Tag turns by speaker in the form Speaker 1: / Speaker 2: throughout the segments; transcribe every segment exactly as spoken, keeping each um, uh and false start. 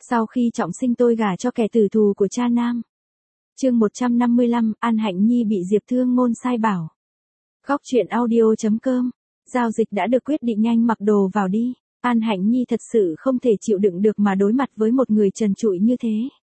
Speaker 1: Sau khi trọng sinh tôi gả cho kẻ tử thù của cha nam. Chương một trăm năm mươi lăm, An Hạnh Nhi bị Diệp Thương Ngôn sai bảo. Góc truyện audio chấm com. Giao dịch đã được quyết định, nhanh mặc đồ vào đi. An Hạnh Nhi thật sự không thể chịu đựng được mà đối mặt với một người trần trụi như thế.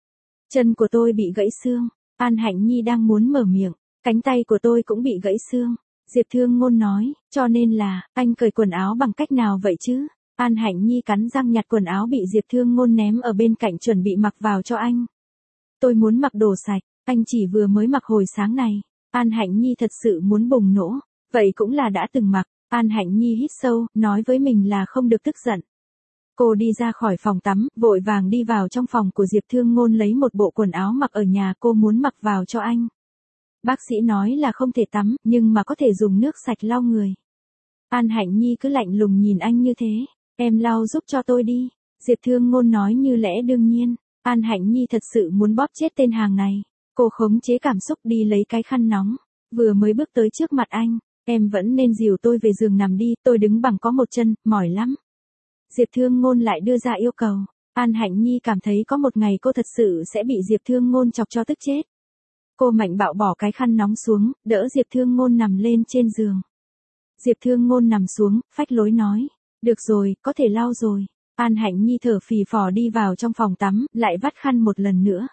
Speaker 1: Chân của tôi bị gãy xương. An Hạnh Nhi đang muốn mở miệng. Cánh tay của tôi cũng bị gãy xương. Diệp Thương Ngôn nói, cho nên là, anh cởi quần áo bằng cách nào vậy chứ? An Hạnh Nhi cắn răng nhặt quần áo bị Diệp Thương Ngôn ném ở bên cạnh chuẩn bị mặc vào cho anh. Tôi muốn mặc đồ sạch, anh chỉ vừa mới mặc hồi sáng này. An Hạnh Nhi thật sự muốn bùng nổ, vậy cũng là đã từng mặc. An Hạnh Nhi hít sâu, nói với mình là không được tức giận. Cô đi ra khỏi phòng tắm, vội vàng đi vào trong phòng của Diệp Thương Ngôn lấy một bộ quần áo mặc ở nhà cô muốn mặc vào cho anh. Bác sĩ nói là không thể tắm, nhưng mà có thể dùng nước sạch lau người. An Hạnh Nhi cứ lạnh lùng nhìn anh như thế. Em lau giúp cho tôi đi. Diệp Thương Ngôn nói như lẽ đương nhiên. An Hạnh Nhi thật sự muốn bóp chết tên hàng này. Cô khống chế cảm xúc đi lấy cái khăn nóng. Vừa mới bước tới trước mặt anh. Em vẫn nên dìu tôi về giường nằm đi, tôi đứng bằng có một chân, mỏi lắm. Diệp Thương Ngôn lại đưa ra yêu cầu. An Hạnh Nhi cảm thấy có một ngày cô thật sự sẽ bị Diệp Thương Ngôn chọc cho tức chết. Cô mạnh bạo bỏ cái khăn nóng xuống, đỡ Diệp Thương Ngôn nằm lên trên giường. Diệp Thương Ngôn nằm xuống, phách lối nói. Được rồi, có thể lau rồi. An Hạnh Nhi thở phì phò đi vào trong phòng tắm, lại vắt khăn một lần nữa.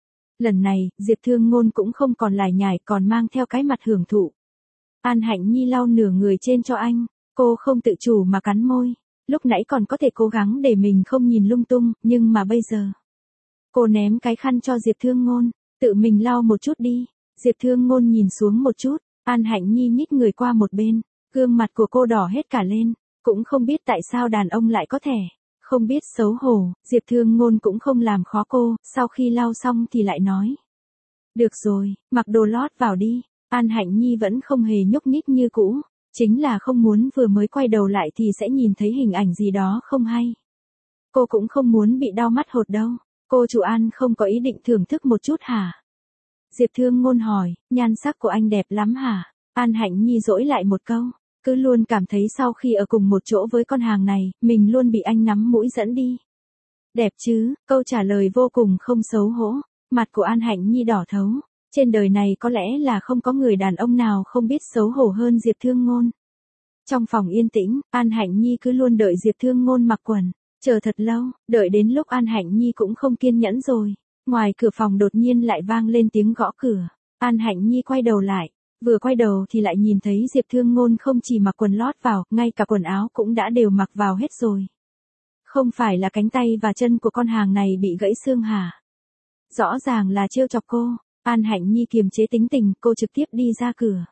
Speaker 1: Lần này, Diệp Thương Ngôn cũng không còn lải nhải còn mang theo cái mặt hưởng thụ. An Hạnh Nhi lau nửa người trên cho anh, cô không tự chủ mà cắn môi. Lúc nãy còn có thể cố gắng để mình không nhìn lung tung, nhưng mà bây giờ. Cô ném cái khăn cho Diệp Thương Ngôn, tự mình lau một chút đi. Diệp Thương Ngôn nhìn xuống một chút, An Hạnh Nhi nhích người qua một bên, gương mặt của cô đỏ hết cả lên. Cũng không biết tại sao đàn ông lại có thể, không biết xấu hổ, Diệp Thương Ngôn cũng không làm khó cô, sau khi lau xong thì lại nói. Được rồi, mặc đồ lót vào đi. An Hạnh Nhi vẫn không hề nhúc nhích như cũ, chính là không muốn vừa mới quay đầu lại thì sẽ nhìn thấy hình ảnh gì đó không hay. Cô cũng không muốn bị đau mắt hột đâu, cô chủ An không có ý định thưởng thức một chút hả? Diệp Thương Ngôn hỏi, nhan sắc của anh đẹp lắm hả? An Hạnh Nhi dỗi lại một câu. Cứ luôn cảm thấy sau khi ở cùng một chỗ với con hàng này, mình luôn bị anh nắm mũi dẫn đi. Đẹp chứ, câu trả lời vô cùng không xấu hổ. Mặt của An Hạnh Nhi đỏ thấu. Trên đời này có lẽ là không có người đàn ông nào không biết xấu hổ hơn Diệp Thương Ngôn. Trong phòng yên tĩnh, An Hạnh Nhi cứ luôn đợi Diệp Thương Ngôn mặc quần. Chờ thật lâu, đợi đến lúc An Hạnh Nhi cũng không kiên nhẫn rồi. Ngoài cửa phòng đột nhiên lại vang lên tiếng gõ cửa. An Hạnh Nhi quay đầu lại. Vừa quay đầu thì lại nhìn thấy Diệp Thương Ngôn không chỉ mặc quần lót vào, ngay cả quần áo cũng đã đều mặc vào hết rồi. Không phải là cánh tay và chân của con hàng này bị gãy xương hả? Rõ ràng là trêu chọc cô. An Hạnh Nhi kiềm chế tính tình, cô trực tiếp đi ra cửa.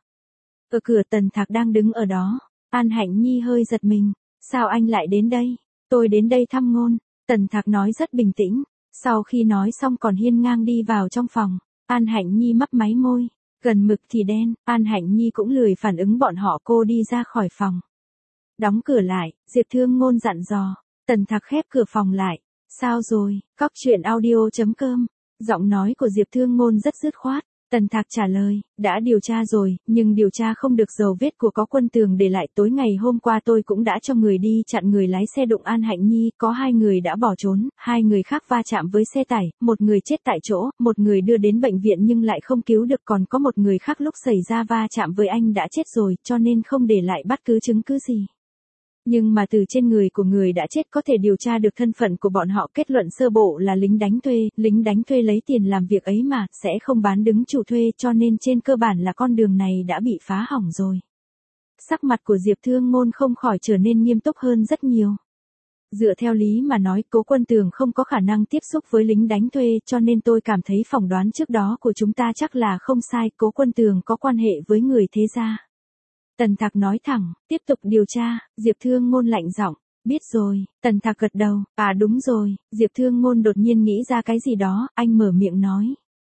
Speaker 1: Ở cửa Tần Thạc đang đứng ở đó. An Hạnh Nhi hơi giật mình. Sao anh lại đến đây? Tôi đến đây thăm Ngôn. Tần Thạc nói rất bình tĩnh. Sau khi nói xong còn hiên ngang đi vào trong phòng. An Hạnh Nhi mấp máy môi. Gần mực thì đen, An Hạnh Nhi cũng lười phản ứng bọn họ, cô đi ra khỏi phòng. Đóng cửa lại, Diệp Thương Ngôn dặn dò. Tần Thạc khép cửa phòng lại. Sao rồi? Góc truyện audio chấm com. Giọng nói của Diệp Thương Ngôn rất dứt khoát. Tần Thạc trả lời, đã điều tra rồi, nhưng điều tra không được dấu vết của có Quân Tường để lại. Tối ngày hôm qua tôi cũng đã cho người đi chặn người lái xe đụng An Hạnh Nhi, có hai người đã bỏ trốn, hai người khác va chạm với xe tải, một người chết tại chỗ, một người đưa đến bệnh viện nhưng lại không cứu được, còn có một người khác lúc xảy ra va chạm với anh đã chết rồi, cho nên không để lại bất cứ chứng cứ gì. Nhưng mà từ trên người của người đã chết có thể điều tra được thân phận của bọn họ, kết luận sơ bộ là lính đánh thuê, lính đánh thuê lấy tiền làm việc ấy mà, sẽ không bán đứng chủ thuê, cho nên trên cơ bản là con đường này đã bị phá hỏng rồi. Sắc mặt của Diệp Thương Ngôn không khỏi trở nên nghiêm túc hơn rất nhiều. Dựa theo lý mà nói, Cố Quân Tường không có khả năng tiếp xúc với lính đánh thuê, cho nên tôi cảm thấy phỏng đoán trước đó của chúng ta chắc là không sai, Cố Quân Tường có quan hệ với người thế gia. Tần Thạc nói thẳng, tiếp tục điều tra. Diệp Thương Ngôn lạnh giọng, biết rồi. Tần Thạc gật đầu, à đúng rồi. Diệp Thương Ngôn đột nhiên nghĩ ra cái gì đó, anh mở miệng nói.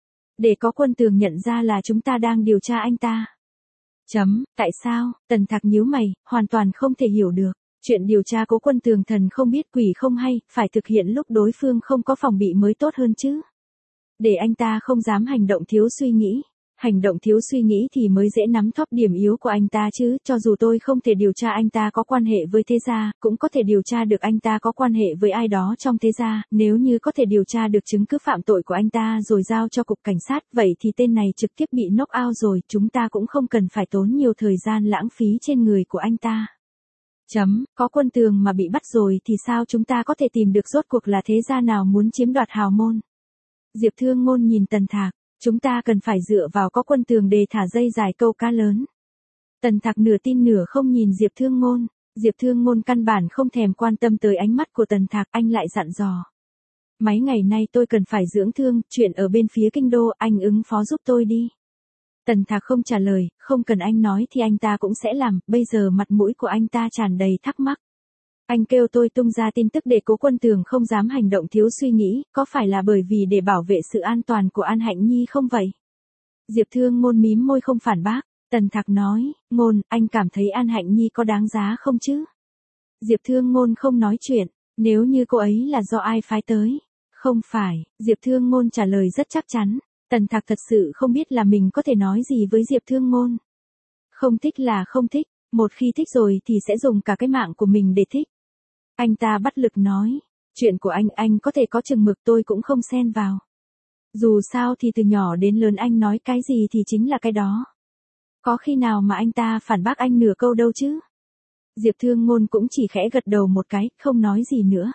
Speaker 1: Để có Quân Tường nhận ra là chúng ta đang điều tra anh ta. Chấm, tại sao? Tần Thạc nhíu mày, hoàn toàn không thể hiểu được. Chuyện điều tra Cố Quân Tường thần không biết quỷ không hay, phải thực hiện lúc đối phương không có phòng bị mới tốt hơn chứ. Để anh ta không dám hành động thiếu suy nghĩ. Hành động thiếu suy nghĩ thì mới dễ nắm thóp điểm yếu của anh ta chứ, cho dù tôi không thể điều tra anh ta có quan hệ với thế gia, cũng có thể điều tra được anh ta có quan hệ với ai đó trong thế gia, nếu như có thể điều tra được chứng cứ phạm tội của anh ta rồi giao cho cục cảnh sát, vậy thì tên này trực tiếp bị knock out rồi, chúng ta cũng không cần phải tốn nhiều thời gian lãng phí trên người của anh ta. Chấm, có Quân Tường mà bị bắt rồi thì sao chúng ta có thể tìm được rốt cuộc là thế gia nào muốn chiếm đoạt hào môn? Diệp Thương Ngôn nhìn Tần Thạc. Chúng ta cần phải dựa vào có Quân Tường để thả dây dài câu cá lớn. Tần Thạc nửa tin nửa không nhìn Diệp Thương Ngôn. Diệp Thương Ngôn căn bản không thèm quan tâm tới ánh mắt của Tần Thạc, anh lại dặn dò. Mấy ngày nay tôi cần phải dưỡng thương, chuyện ở bên phía kinh đô, anh ứng phó giúp tôi đi. Tần Thạc không trả lời, không cần anh nói thì anh ta cũng sẽ làm, bây giờ mặt mũi của anh ta tràn đầy thắc mắc. Anh kêu tôi tung ra tin tức để Cố Quân Tường không dám hành động thiếu suy nghĩ, có phải là bởi vì để bảo vệ sự an toàn của An Hạnh Nhi không vậy? Diệp Thương Ngôn mím môi không phản bác, Tần Thạc nói, Ngôn, anh cảm thấy An Hạnh Nhi có đáng giá không chứ? Diệp Thương Ngôn không nói chuyện, nếu như cô ấy là do ai phái tới? Không phải, Diệp Thương Ngôn trả lời rất chắc chắn, Tần Thạc thật sự không biết là mình có thể nói gì với Diệp Thương Ngôn. Không thích là không thích, một khi thích rồi thì sẽ dùng cả cái mạng của mình để thích. Anh ta bất lực nói, chuyện của anh anh có thể có chừng mực, tôi cũng không xen vào. Dù sao thì từ nhỏ đến lớn anh nói cái gì thì chính là cái đó. Có khi nào mà anh ta phản bác anh nửa câu đâu chứ? Diệp Thương Ngôn cũng chỉ khẽ gật đầu một cái, không nói gì nữa.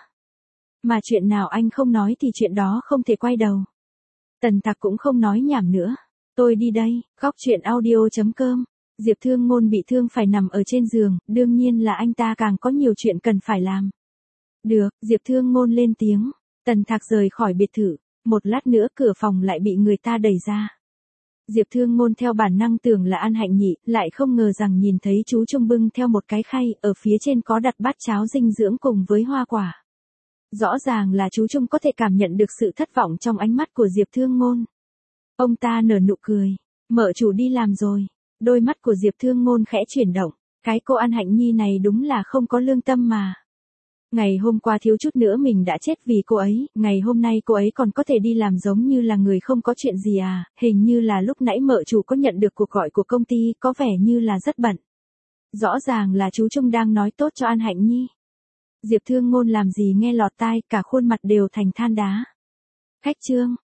Speaker 1: Mà chuyện nào anh không nói thì chuyện đó không thể quay đầu. Tần Thạc cũng không nói nhảm nữa. Tôi đi đây, góc truyện audio chấm com. Diệp Thương Ngôn bị thương phải nằm ở trên giường, đương nhiên là anh ta càng có nhiều chuyện cần phải làm. Được, Diệp Thương Ngôn lên tiếng. Tần Thạc rời khỏi biệt thự. Một lát nữa cửa phòng lại bị người ta đẩy ra. Diệp Thương Ngôn theo bản năng tưởng là An Hạnh Nhị, lại không ngờ rằng nhìn thấy chú Trung bưng theo một cái khay, ở phía trên có đặt bát cháo dinh dưỡng cùng với hoa quả. Rõ ràng là chú Trung có thể cảm nhận được sự thất vọng trong ánh mắt của Diệp Thương Ngôn. Ông ta nở nụ cười. Mợ chủ đi làm rồi. Đôi mắt của Diệp Thương Ngôn khẽ chuyển động. Cái cô An Hạnh Nhi này đúng là không có lương tâm mà. Ngày hôm qua thiếu chút nữa mình đã chết vì cô ấy, ngày hôm nay cô ấy còn có thể đi làm giống như là người không có chuyện gì à, hình như là lúc nãy mợ chủ có nhận được cuộc gọi của công ty, có vẻ như là rất bận. Rõ ràng là chú Trung đang nói tốt cho An Hạnh Nhi. Diệp Thương Ngôn làm gì nghe lọt tai, cả khuôn mặt đều thành than đá. Khách trương,